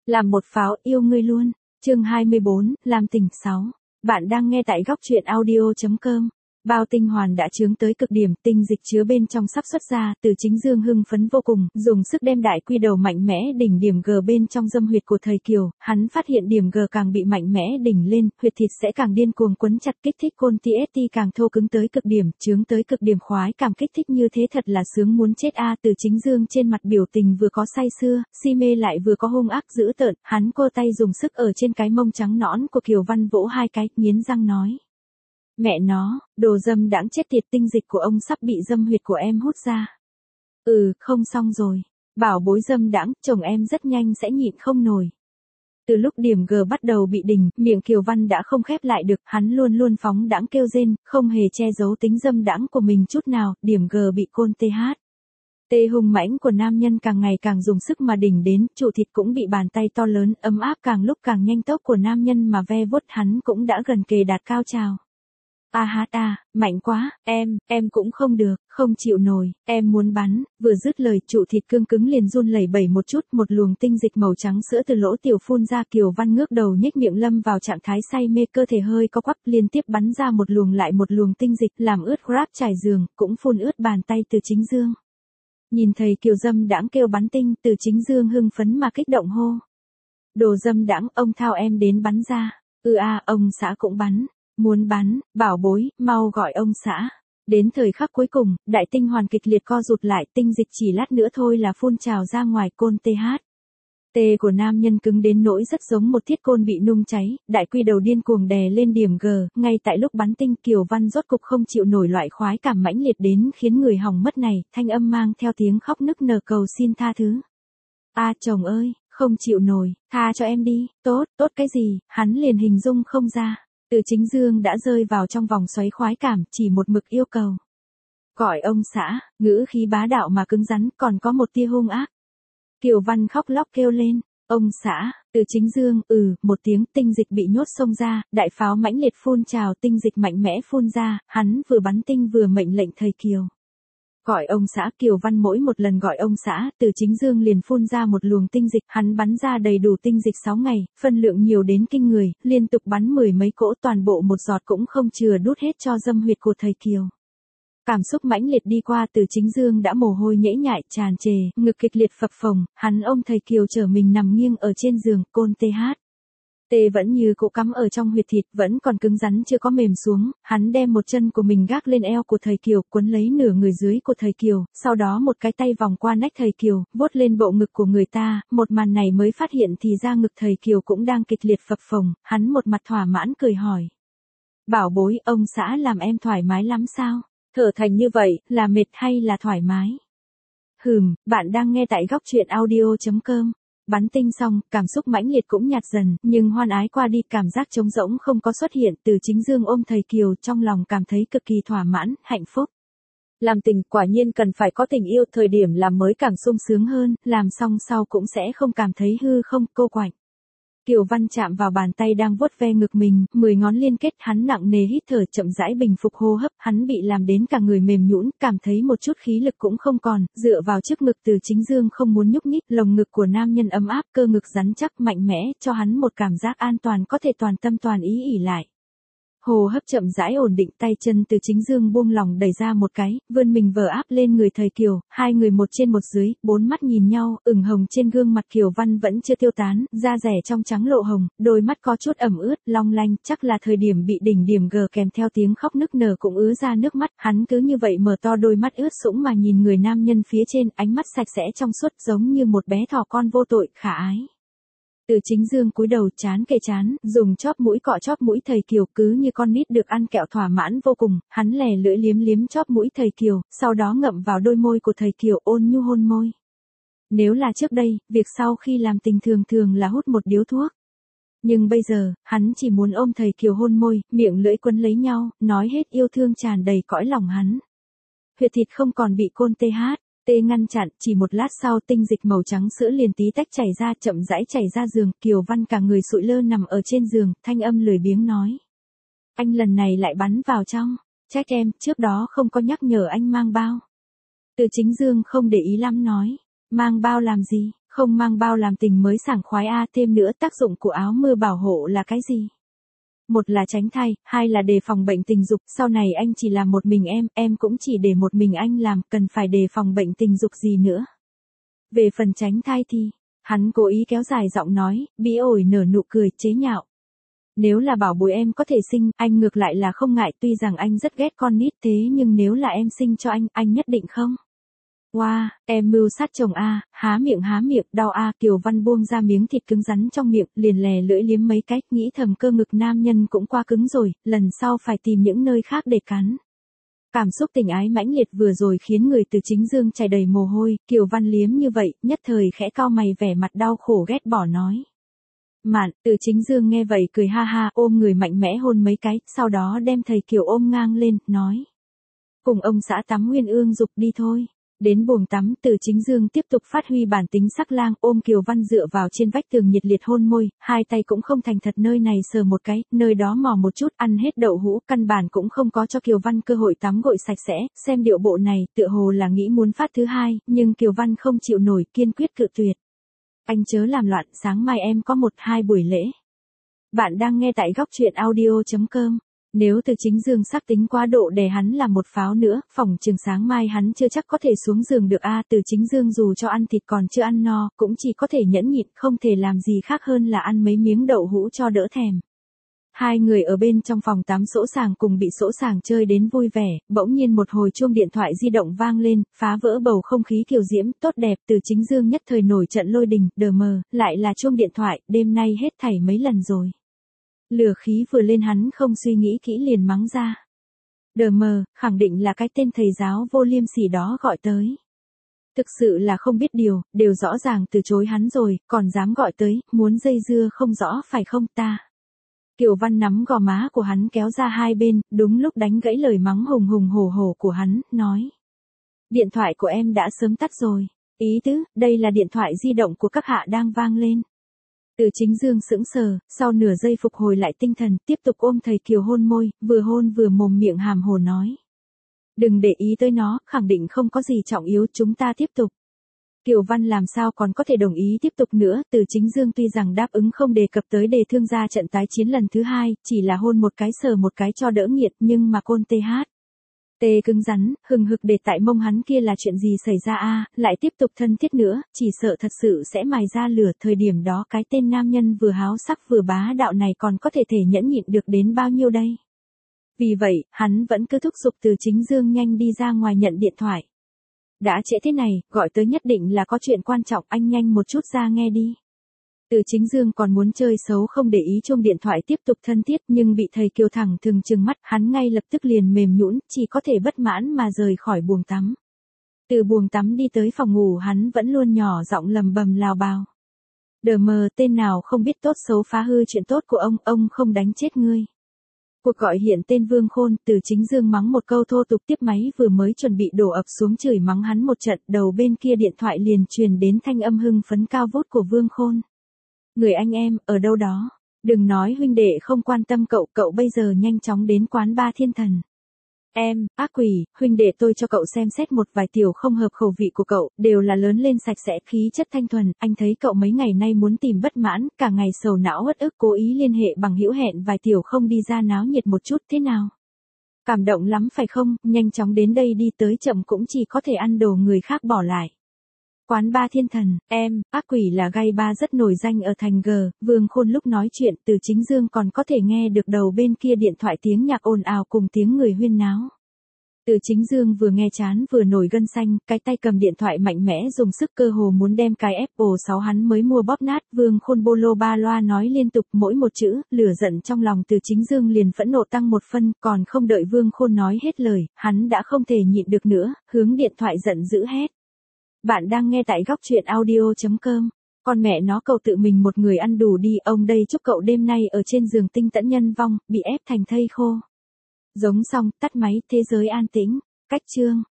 Làm một pháo yêu ngươi luôn. Chương 24, làm tình 6. Bạn đang nghe tại góc truyện audio.com. Bao tinh hoàn đã chướng tới cực điểm, tinh dịch chứa bên trong sắp xuất ra, Từ Chính Dương hưng phấn vô cùng, dùng sức đem đại quy đầu mạnh mẽ đỉnh điểm G bên trong dâm huyệt của thời Kiều, hắn phát hiện điểm G càng bị mạnh mẽ đỉnh lên, huyệt thịt sẽ càng điên cuồng quấn chặt, kích thích côn TST càng thô cứng tới cực điểm, chướng tới cực điểm, khoái cảm kích thích như thế thật là sướng muốn chết a. Từ Chính Dương trên mặt biểu tình vừa có say sưa, si mê lại vừa có hung ác dữ tợn, hắn cô tay dùng sức ở trên cái mông trắng nõn của Kiều Văn vỗ hai cái, nghiến răng nói. Mẹ nó, đồ dâm đãng chết tiệt, tinh dịch của ông sắp bị dâm huyệt của em hút ra. Không xong rồi. Bảo bối dâm đãng, chồng em rất nhanh sẽ nhịn không nổi. Từ lúc điểm G bắt đầu bị đỉnh, miệng Kiều Văn đã không khép lại được, hắn luôn luôn phóng đãng kêu rên, không hề che giấu tính dâm đãng của mình chút nào, điểm G bị côn Tê hung mãnh của nam nhân càng ngày càng dùng sức mà đỉnh đến, trụ thịt cũng bị bàn tay to lớn, ấm áp càng lúc càng nhanh tốc của nam nhân mà ve vuốt, hắn cũng đã gần kề đạt cao trào. Mạnh quá, em cũng không được, không chịu nổi, em muốn bắn. Vừa dứt lời, trụ thịt cương cứng liền run lẩy bẩy một chút, một luồng tinh dịch màu trắng sữa từ lỗ tiểu phun ra. Kiều Văn ngước đầu nhếch miệng lâm vào trạng thái say mê, cơ thể hơi co quắp, liên tiếp bắn ra một luồng lại một luồng tinh dịch, làm ướt grab trải giường, cũng phun ướt bàn tay Từ Chính Dương. Nhìn thấy Kiều dâm đãng kêu bắn tinh, Từ Chính Dương hưng phấn mà kích động hô. Đồ dâm đãng, ông thao em đến bắn ra. Ông xã cũng bắn. Muốn bắn, bảo bối, mau gọi ông xã. Đến thời khắc cuối cùng, đại tinh hoàn kịch liệt co rụt lại, tinh dịch chỉ lát nữa thôi là phun trào ra ngoài, côn T của nam nhân cứng đến nỗi rất giống một thiết côn bị nung cháy, đại quy đầu điên cuồng đè lên điểm G, ngay tại lúc bắn tinh. Kiều Văn rốt cục không chịu nổi loại khoái cảm mãnh liệt đến khiến người hỏng mất này, thanh âm mang theo tiếng khóc nức nở cầu xin tha thứ. Chồng ơi, không chịu nổi, tha cho em đi. Tốt cái gì, hắn liền hình dung không ra. Từ Chính Dương đã rơi vào trong vòng xoáy khoái cảm, chỉ một mực yêu cầu. Gọi ông xã, ngữ khí bá đạo mà cứng rắn, còn có một tia hung ác. Kiều Văn khóc lóc kêu lên, ông xã. Từ Chính Dương, một tiếng, tinh dịch bị nhốt xông ra, đại pháo mãnh liệt phun trào, tinh dịch mạnh mẽ phun ra, hắn vừa bắn tinh vừa mệnh lệnh thời Kiều. Gọi ông xã. Kiều Văn mỗi một lần gọi ông xã, Từ Chính Dương liền phun ra một luồng tinh dịch, hắn bắn ra đầy đủ tinh dịch 6 ngày, phân lượng nhiều đến kinh người, liên tục bắn 10 mấy cỗ, toàn bộ một giọt cũng không chừa đút hết cho dâm huyệt của thời Kiều. Cảm xúc mãnh liệt đi qua, Từ Chính Dương đã mồ hôi nhễ nhại tràn trề, ngực kịch liệt phập phồng, hắn ôm thời Kiều trở mình nằm nghiêng ở trên giường, côn T vẫn như cũ cắm ở trong huyệt thịt, vẫn còn cứng rắn chưa có mềm xuống, hắn đem một chân của mình gác lên eo của thời Kiều, quấn lấy nửa người dưới của thời Kiều, sau đó một cái tay vòng qua nách thời Kiều, vuốt lên bộ ngực của người ta, một màn này mới phát hiện thì ra ngực thời Kiều cũng đang kịch liệt phập phồng, hắn một mặt thỏa mãn cười hỏi. Bảo bối, ông xã làm em thoải mái lắm sao? Thở thành như vậy, là mệt hay là thoải mái? Bạn đang nghe tại góc truyện audio.com. Bắn tinh xong, cảm xúc mãnh liệt cũng nhạt dần, nhưng hoan ái qua đi, cảm giác trống rỗng không có xuất hiện. Từ Chính Dương ôm thời Kiều, trong lòng cảm thấy cực kỳ thỏa mãn, hạnh phúc. Làm tình quả nhiên cần phải có tình yêu, thời điểm làm mới càng sung sướng hơn, làm xong sau cũng sẽ không cảm thấy hư không, cô quạnh. Kiều Văn chạm vào bàn tay đang vuốt ve ngực mình, 10 ngón liên kết, hắn nặng nề hít thở, chậm rãi bình phục hô hấp, hắn bị làm đến cả người mềm nhũn, cảm thấy một chút khí lực cũng không còn, dựa vào trước ngực Từ Chính Dương không muốn nhúc nhích, lồng ngực của nam nhân ấm áp, cơ ngực rắn chắc mạnh mẽ, cho hắn một cảm giác an toàn, có thể toàn tâm toàn ý ỷ lại. Hồ hấp chậm rãi ổn định, tay chân Từ Chính Dương buông lỏng đẩy ra một cái, vươn mình vờ áp lên người thời Kiều, hai người một trên một dưới, bốn mắt nhìn nhau, ửng hồng trên gương mặt Kiều Văn vẫn chưa tiêu tán, da rẻ trong trắng lộ hồng, đôi mắt có chút ẩm ướt, long lanh, chắc là thời điểm bị đỉnh điểm G kèm theo tiếng khóc nức nở cũng ứa ra nước mắt, hắn cứ như vậy mở to đôi mắt ướt sũng mà nhìn người nam nhân phía trên, ánh mắt sạch sẽ trong suốt giống như một bé thỏ con vô tội, khả ái. Từ Chính Dương cúi đầu, trán kề trán, dùng chóp mũi cọ chóp mũi thời Kiều, cứ như con nít được ăn kẹo thỏa mãn vô cùng, hắn lè lưỡi liếm liếm chóp mũi thời Kiều, sau đó ngậm vào đôi môi của thời Kiều, ôn nhu hôn môi. Nếu là trước đây, việc sau khi làm tình thường là hút một điếu thuốc. Nhưng bây giờ, hắn chỉ muốn ôm thời Kiều hôn môi, miệng lưỡi quấn lấy nhau, nói hết yêu thương tràn đầy cõi lòng hắn. Huyệt thịt không còn bị côn ngăn chặn, chỉ một lát sau tinh dịch màu trắng sữa liền tí tách chảy ra, chậm rãi chảy ra giường. Kiều Văn cả người sụi lơ nằm ở trên giường, thanh âm lười biếng nói. Anh lần này lại bắn vào trong, trách em, trước đó không có nhắc nhở anh mang bao. Từ Chính Dương không để ý lắm nói, mang bao làm gì, Không mang bao làm tình mới sảng khoái a, thêm nữa tác dụng của áo mưa bảo hộ là cái gì? Một là tránh thai, hai là đề phòng bệnh tình dục, sau này anh chỉ làm một mình em cũng chỉ để một mình anh làm, cần phải đề phòng bệnh tình dục gì nữa. Về phần tránh thai thì, hắn cố ý kéo dài giọng nói, Bỉ ổi nở nụ cười, chế nhạo. Nếu là bảo bối em có thể sinh, anh ngược lại là không ngại, tuy rằng anh rất ghét con nít thế nhưng nếu là em sinh cho anh nhất định không. Wow, em mưu sát chồng a, há miệng, đau a, Kiều Văn buông ra miếng thịt cứng rắn trong miệng, liền lè lưỡi liếm mấy cách, nghĩ thầm cơ ngực nam nhân cũng qua cứng rồi, lần sau phải tìm những nơi khác để cắn. Cảm xúc tình ái mãnh liệt vừa rồi khiến người Từ Chính Dương chảy đầy mồ hôi, Kiều Văn liếm như vậy, nhất thời khẽ cau mày vẻ mặt đau khổ ghét bỏ nói. Mạn, Từ Chính Dương nghe vậy cười ha ha, ôm người mạnh mẽ hôn mấy cái, sau đó đem thầy Kiều ôm ngang lên, nói. Cùng ông xã tắm Nguyên Ương dục đi thôi. Đến buồng tắm, Từ Chính Dương tiếp tục phát huy bản tính sắc lang, ôm Kiều Văn dựa vào trên vách tường nhiệt liệt hôn môi, hai tay cũng không thành thật nơi này sờ một cái, nơi đó mò một chút, ăn hết đậu hũ, căn bản cũng không có cho Kiều Văn cơ hội tắm gội sạch sẽ, xem điệu bộ này, tựa hồ là nghĩ muốn phát thứ hai, nhưng Kiều Văn không chịu nổi, kiên quyết cự tuyệt. Anh chớ làm loạn, sáng mai em có 1-2 buổi lễ. Bạn đang nghe tại góc truyện audio.com. Nếu Từ Chính Dương sắp tính quá độ để hắn làm một pháo nữa, phỏng chừng sáng mai hắn chưa chắc có thể xuống giường được a. Từ Chính Dương dù cho ăn thịt còn chưa ăn no, cũng chỉ có thể nhẫn nhịn, không thể làm gì khác hơn là ăn mấy miếng đậu hũ cho đỡ thèm. Hai người ở bên trong phòng tắm sỗ sàng cùng bị sỗ sàng chơi đến vui vẻ, bỗng nhiên một hồi chuông điện thoại di động vang lên, phá vỡ bầu không khí kiều diễm, tốt đẹp. Từ Chính Dương nhất thời nổi trận lôi đình, đờ mờ, lại là chuông điện thoại, đêm nay hết thảy mấy lần rồi. Lửa khí vừa lên hắn không suy nghĩ kỹ liền mắng ra. Đờ mờ, khẳng định là cái tên thầy giáo vô liêm sỉ đó gọi tới. Thực sự là không biết điều, đều rõ ràng từ chối hắn rồi, còn dám gọi tới, muốn dây dưa không rõ phải không ta. Kiều Văn nắm gò má của hắn kéo ra hai bên, đúng lúc đánh gãy lời mắng hùng hùng hổ hổ của hắn, nói. Điện thoại của em đã sớm tắt rồi. Ý tứ, đây là điện thoại di động của các hạ đang vang lên. Từ Chính Dương sững sờ, sau nửa giây phục hồi lại tinh thần, tiếp tục ôm thầy Kiều hôn môi, vừa hôn vừa mồm miệng hàm hồ nói. Đừng để ý tới nó, khẳng định không có gì trọng yếu, chúng ta tiếp tục. Kiều Văn làm sao còn có thể đồng ý tiếp tục nữa, Từ Chính Dương tuy rằng đáp ứng không đề cập tới đề thương gia trận tái chiến lần thứ hai, chỉ là hôn một cái sờ một cái cho đỡ nghiệt, nhưng mà côn tê cứng rắn, hừng hực để tại mông hắn kia là chuyện gì xảy ra a, lại tiếp tục thân thiết nữa, chỉ sợ thật sự sẽ mài ra lửa. Thời điểm đó cái tên nam nhân vừa háo sắc vừa bá đạo này còn có thể nhẫn nhịn được đến bao nhiêu đây. Vì vậy, hắn vẫn cứ thúc giục Từ Chính Dương nhanh đi ra ngoài nhận điện thoại. Đã trễ thế này, gọi tới nhất định là có chuyện quan trọng, anh nhanh một chút ra nghe đi. Từ Chính Dương còn muốn chơi xấu không để ý chuông điện thoại tiếp tục thân thiết nhưng bị thầy Kiều thẳng thừng trừng mắt, hắn ngay lập tức liền mềm nhũn, chỉ có thể bất mãn mà rời khỏi buồng tắm. Từ buồng tắm đi tới phòng ngủ hắn vẫn luôn nhỏ giọng lầm bầm lào bào. Đờ mờ, tên nào không biết tốt xấu phá hư chuyện tốt của ông không đánh chết ngươi. Cuộc gọi hiện tên Vương Khôn, Từ Chính Dương mắng một câu thô tục tiếp máy vừa mới chuẩn bị đổ ập xuống chửi mắng hắn một trận, đầu bên kia điện thoại liền truyền đến thanh âm hưng phấn cao vút của Vương Khôn. Người anh em, ở đâu đó? Đừng nói huynh đệ không quan tâm cậu bây giờ nhanh chóng đến quán ba Thiên Thần. Em, ác quỷ, huynh đệ tôi cho cậu xem xét một vài tiểu không hợp khẩu vị của cậu, đều là lớn lên sạch sẽ khí chất thanh thuần, anh thấy cậu mấy ngày nay muốn tìm bất mãn, cả ngày sầu não uất ức cố ý liên hệ bằng hữu hẹn vài tiểu không đi ra náo nhiệt một chút thế nào? Cảm động lắm phải không, nhanh chóng đến đây đi, tới chậm cũng chỉ có thể ăn đồ người khác bỏ lại. Quán ba Thiên Thần, em, ác quỷ là gay ba rất nổi danh ở thành G, Vương Khôn lúc nói chuyện Từ Chính Dương còn có thể nghe được đầu bên kia điện thoại tiếng nhạc ồn ào cùng tiếng người huyên náo. Từ Chính Dương vừa nghe chán vừa nổi gân xanh, cái tay cầm điện thoại mạnh mẽ dùng sức cơ hồ muốn đem cái Apple 6 hắn mới mua bóp nát. Vương Khôn bô lô ba loa nói liên tục mỗi một chữ, lửa giận trong lòng Từ Chính Dương liền phẫn nộ tăng một phân, còn không đợi Vương Khôn nói hết lời, hắn đã không thể nhịn được nữa, hướng điện thoại giận dữ hét. Bạn đang nghe tại góc truyện audio.com. Con mẹ nó cậu tự mình một người ăn đủ đi, ông đây chúc cậu đêm nay ở trên giường tinh tẫn nhân vong, bị ép thành thây khô. Giống xong, tắt máy, thế giới an tĩnh. Cách chương.